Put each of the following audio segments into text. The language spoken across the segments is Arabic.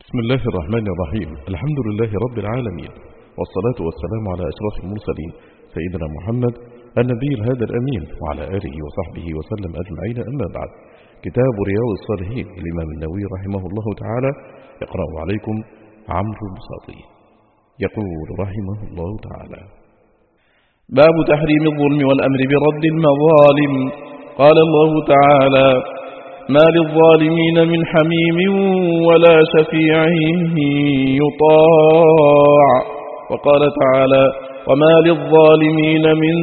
بسم الله الرحمن الرحيم. الحمد لله رب العالمين، والصلاة والسلام على أشرف المرسلين سيدنا محمد النبي الهادي الأمين وعلى آله وصحبه وسلم أجمعين. أما بعد، كتاب رياض الصالحين للإمام النووي رحمه الله تعالى يقرأ عليكم عمرو البساطي. يقول رحمه الله تعالى: باب تحريم الظلم والأمر برد المظالم. قال الله تعالى: ما للظالمين من حميم ولا شفيع يطاع. وقال تعالى: وما للظالمين من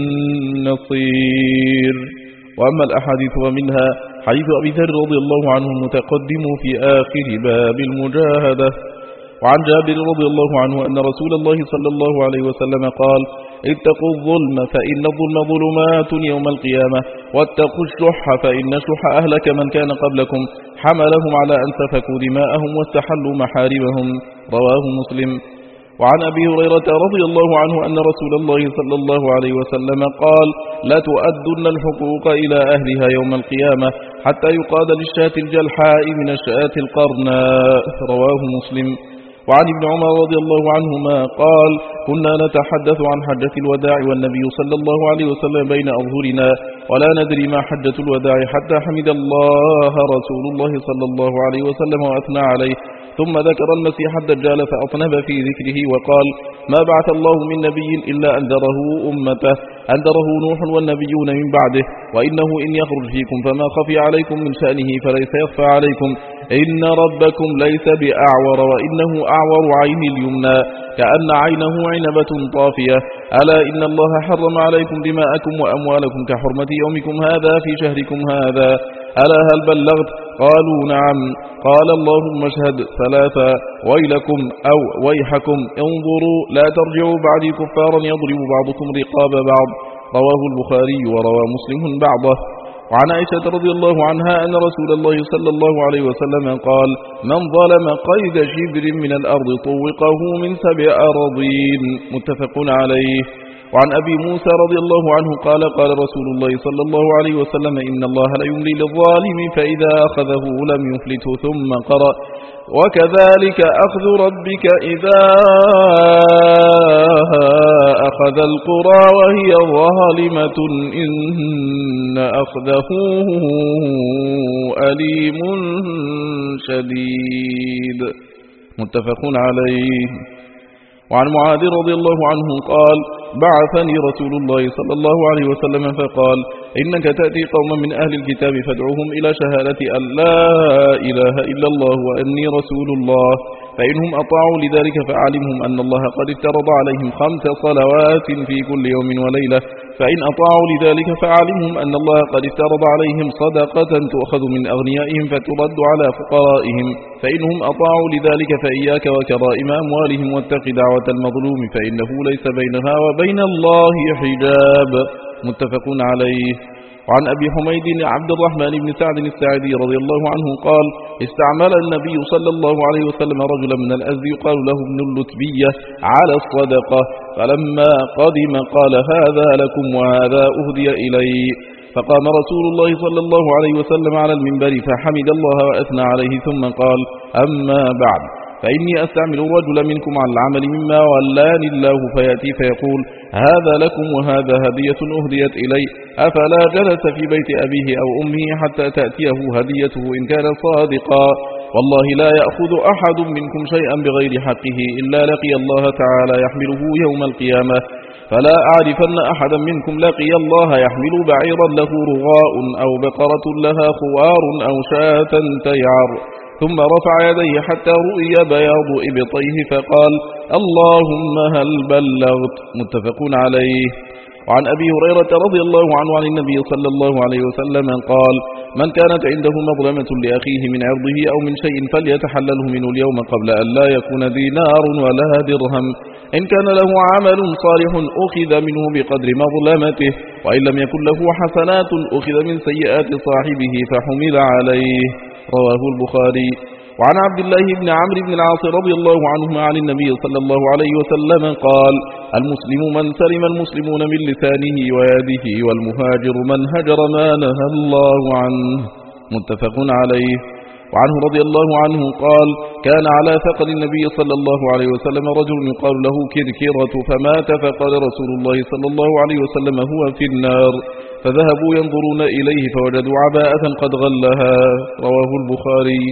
نصير. وأما الأحاديث ومنها حديث أبي ذر رضي الله عنه المتقدم في آخر باب المجاهدة. وعن جابر رضي الله عنه أن رسول الله صلى الله عليه وسلم قال: اتقوا الظلم فإن الظلم ظلمات يوم القيامة، واتقوا الشح فإن الشح أهلك من كان قبلكم، حملهم على أن سفكوا دماءهم واستحلوا محارمهم. رواه مسلم. وعن أبي هريرة رضي الله عنه أن رسول الله صلى الله عليه وسلم قال: لا تؤدن الحقوق إلى أهلها يوم القيامة حتى يقاد للشاة الجلحاء من الشاة القرناء. رواه مسلم. وعن ابن عمر رضي الله عنهما قال: كنا نتحدث عن حجة الوداع والنبي صلى الله عليه وسلم بين أظهرنا، ولا ندري ما حجة الوداع حتى حمد الله رسول الله صلى الله عليه وسلم وأثنى عليه، ثم ذكر المسيح الدجال فأطنب في ذكره وقال: ما بعث الله من نبي إلا أنذره أمته، أنذره نوح والنبيون من بعده، وإنه إن يخرج فيكم فما خفي عليكم من شأنه فليس يخفى عليكم، إن ربكم ليس بأعور، وإنه أعور عين اليمنى كأن عينه عنبة طافية، ألا إن الله حرم عليكم دماءكم وأموالكم كحرمة يومكم هذا في شهركم هذا، ألا هل بلغت؟ قالوا نعم. قال: اللهم اشهد. ثلاثة: ويلكم أو ويحكم، انظروا لا ترجعوا بعدي كفارا يضرب بعضكم رقاب بعض. رواه البخاري وروى مسلم بعضه. وعن عائشة رضي الله عنها أن رسول الله صلى الله عليه وسلم قال: من ظلم قيد شبر من الأرض طوقه من 7 أراضين. متفق عليه. وعن أبي موسى رضي الله عنه قال: قال رسول الله صلى الله عليه وسلم: إن الله لا يملي للظالم فإذا أخذه لم يفلته. ثم قرأ: وكذلك أخذ ربك إذا أخذ القرى وهي ظالمة إن أخذه أليم شديد. متفق عليه. وعن معاذ رضي الله عنه قال: بعثني رسول الله صلى الله عليه وسلم فقال: إنك تأتي قوما من أهل الكتاب فادعوهم إلى شهادة أن لا إله إلا الله وأني رسول الله، فإنهم أطاعوا لذلك فأعلمهم أن الله قد افترض عليهم 5 صلوات في كل يوم وليلة، فإن أطاعوا لذلك فأعلمهم أن الله قد افترض عليهم صدقة تؤخذ من أغنيائهم فترد على فقرائهم، فإنهم أطاعوا لذلك فإياك وكرائم أموالهم واتق دعوة المظلوم فإنه ليس بينها وبين الله حجاب. متفق عليه. وعن أبي حميد عبد الرحمن بن سعد الساعدي رضي الله عنه قال: استعمل النبي صلى الله عليه وسلم رجلا من الأزد يقال له ابن اللتبية على الصدقة، فلما قدم قال: هذا لكم وهذا أهدي إلي. فقام رسول الله صلى الله عليه وسلم على المنبر فحمد الله وأثنى عليه، ثم قال: أما بعد، فإني أستعمل الرجل منكم على العمل مما ولاني الله، فيأتي فيقول: هذا لكم وهذا هدية أهديت إلي، أفلا جلس في بيت أبيه أو أمه حتى تأتيه هديته إن كان صادقا؟ والله لا يأخذ أحد منكم شيئا بغير حقه إلا لقي الله تعالى يحمله يوم القيامة، فلا أعرفن أحدا منكم لقي الله يحمل بعيرا له رغاء أو بقرة لها خوار أو شاة تيعر، ثم رفع يديه حتى رؤي بياض إبطيه فقال: اللهم هل بلغت. متفق عليه. وعن أبي هريرة رضي الله عنه عن النبي صلى الله عليه وسلم قال: من كانت عنده مظلمة لأخيه من عرضه أو من شيء فليتحلله منه اليوم قبل أن لا يكون دينار ولا درهم، إن كان له عمل صالح أخذ منه بقدر مظلمته، وإن لم يكن له حسنات أخذ من سيئات صاحبه فحمل عليه. رواه البخاري. وعن عبد الله بن عمرو بن العاص رضي الله عنهما عن النبي صلى الله عليه وسلم قال: المسلم من سلم المسلمون من لسانه ويده، والمهاجر من هجر ما نهى الله عنه. متفق عليه. وعنه رضي الله عنه قال: كان على ثقل النبي صلى الله عليه وسلم رجل يقال له كركرة فمات، فقال رسول الله صلى الله عليه وسلم هو في النار، فذهبوا ينظرون إليه فوجدوا عباءة قد غلها. رواه البخاري.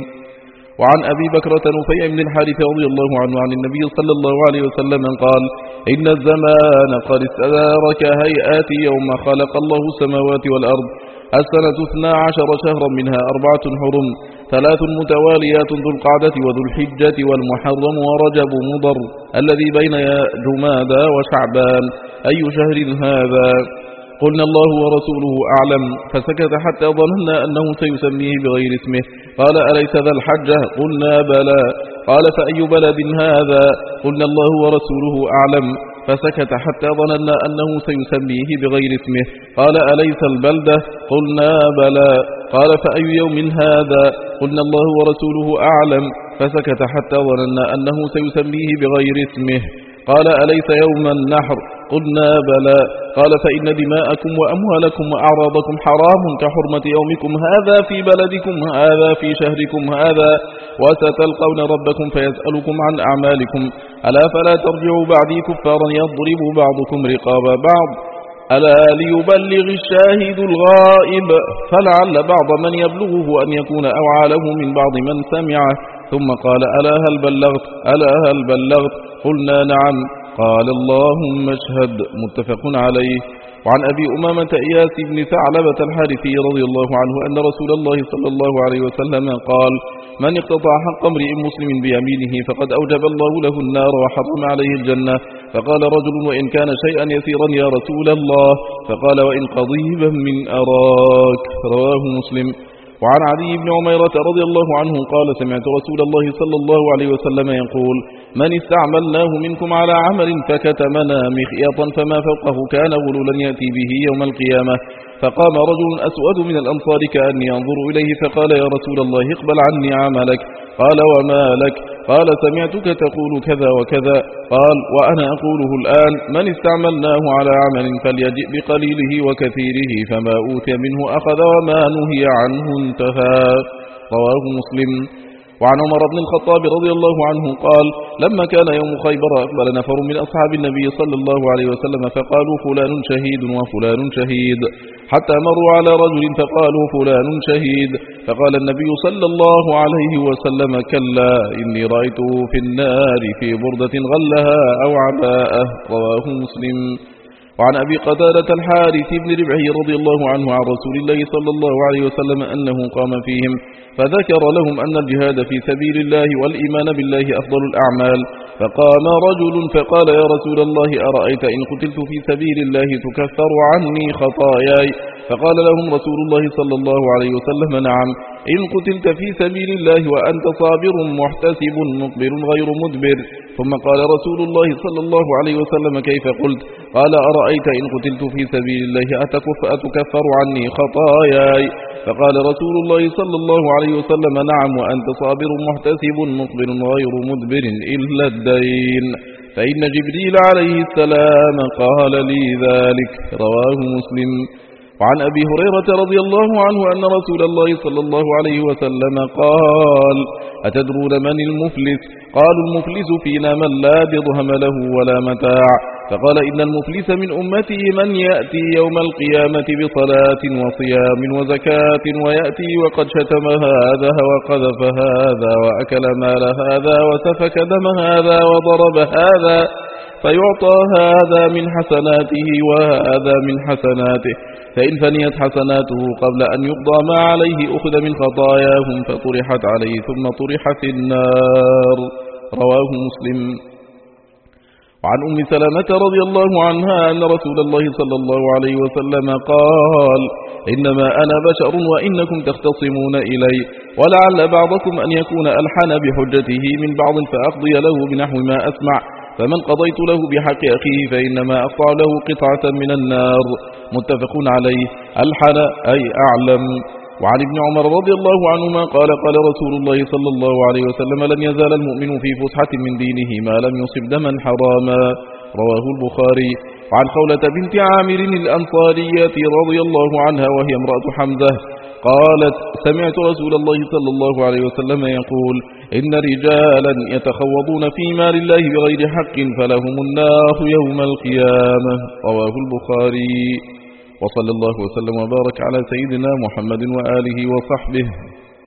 وعن أبي بكرة نفيع بن الحارث رضي الله عنه عن النبي صلى الله عليه وسلم قال: إن الزمان قد استدار كهيئات يوم خلق الله السماوات والأرض. السنة 12 شهرا منها 4 حرم، 3 متواليات ذو القعدة وذو الحجة والمحرم ورجب مضر الذي بين جمادى وشعبان. أي شهر هذا؟ قلنا الله ورسوله أعلم، فسكت حتى ظننا أنه سيسميه بغير اسمه. قال: أليس ذا الحجة؟ قلنا بلى. قال: فأي بلد هذا؟ قلنا الله ورسوله أعلم، فسكت حتى ظننا أنه سيسميه بغير اسمه. قال: أليس البلدة؟ قلنا بلى. قال: فأي يوم هذا؟ قلنا الله ورسوله أعلم، فسكت حتى ظننا أنه سيسميه بغير اسمه. قال: أليس يوم النحر؟ قلنا بلى. قال: فإن دماءكم وأموالكم وأعراضكم حرام كحرمة يومكم هذا في بلدكم هذا في شهركم هذا، وستلقون ربكم فيسألكم عن أعمالكم. ألا فلا ترجعوا بعدي كفارا يضرب بعضكم رقاب بعض. ألا ليبلغ الشاهد الغائب، فلعل بعض من يبلغه أن يكون أوعى له من بعض من سمعه. ثم قال: ألا هل بلغت؟ ألا هل بلغت؟ قلنا: نعم. قال: اللهم اشهد. متفق عليه. وعن أبي أمامة إياس بن ثعلبة الحارثي رضي الله عنه أن رسول الله صلى الله عليه وسلم قال: من اقتطع حق امرئ مسلم بيمينه فقد أوجب الله له النار وحرم عليه الجنة. فقال رجل: وإن كان شيئا يسيرا يا رسول الله؟ فقال: وإن قضيبا من أراك. رواه مسلم. وعن علي بن عميرة رضي الله عنه قال: سمعت رسول الله صلى الله عليه وسلم يقول: من استعملناه منكم على عمل فكتمنا مخيطا فما فوقه كان غلولا يأتي به يوم القيامة. فقام رجل أسود من الأنصار كأني ينظر إليه فقال: يا رسول الله اقبل عني عملك. قال: وما لك؟ قال: سمعتك تقول كذا وكذا. قال: وأنا أقوله الآن: من استعملناه على عمل فليجئ بقليله وكثيره، فما أوتي منه أخذ وما نهي عنه انتهى. رواه مسلم. وعن عمر بن الخطاب رضي الله عنه قال: لما كان يوم خيبر أقبل نفر من أصحاب النبي صلى الله عليه وسلم فقالوا: فلان شهيد وفلان شهيد، حتى مروا على رجل فقالوا: فلان شهيد. فقال النبي صلى الله عليه وسلم: كلا، إني رأيته في النار في بردة غلها أو عباءة. رواه مسلم. وعن أبي قتادة الحارث بن ربعي رضي الله عنه عن رسول الله صلى الله عليه وسلم أنه قام فيهم فذكر لهم أن الجهاد في سبيل الله والإيمان بالله أفضل الأعمال. فقام رجل فقال: يا رسول الله، أرأيت إن قتلت في سبيل الله تكفر عني خطاياي؟ فقال لهم رسول الله صلى الله عليه وسلم: نعم، إن قتلت في سبيل الله وأنت صابر محتسب مقبل غير مدبر. ثم قال رسول الله صلى الله عليه وسلم: كيف قلت؟ قال: أرأيت إن قتلت في سبيل الله أتكفر عني خطاياي؟ فقال رسول الله صلى الله عليه وسلم: نعم، وأنت صابر محتسب مقبل غير مدبر إلا الدين، فإن جبريل عليه السلام قال لي ذلك. رواه مسلم. وعن أبي هريرة رضي الله عنه أن رسول الله صلى الله عليه وسلم قال: أتدرون من المفلس؟ قالوا: المفلس فينا من لا درهم له ولا متاع. فقال: إن المفلس من أمتي من يأتي يوم القيامة بصلاة وصيام وزكاة، ويأتي وقد شتم هذا وقذف هذا وأكل مال هذا وسفك دم هذا وضرب هذا، فيعطى هذا من حسناته وهذا من حسناته، فإن فنيت حسناته قبل أن يقضى ما عليه أخذ من خطاياهم فطرحت عليه ثم طرح في النار. رواه مسلم. وعن أم سلمة رضي الله عنها أن رسول الله صلى الله عليه وسلم قال: إنما أنا بشر وإنكم تختصمون إلي، ولعل بعضكم أن يكون ألحن بحجته من بعض فأقضي له بنحو ما أسمع، فمن قضيت له بحق أخيه فإنما أقطع له قطعة من النار. متفق عليه. ألحن أي أعلم. وعن ابن عمر رضي الله عنهما قال: قال رسول الله صلى الله عليه وسلم: لن يزال المؤمن في فسحة من دينه ما لم يصب دما حراما. رواه البخاري. وعن خولة بنت عامر الأنصارية رضي الله عنها وهي امرأة حمزة قالت: سمعت رسول الله صلى الله عليه وسلم يقول: إن رجالا يتخوضون في مال الله بغير حق فلهم النار يوم القيامة. رواه البخاري. وصلى الله وسلم وبارك على سيدنا محمد وآله وصحبه.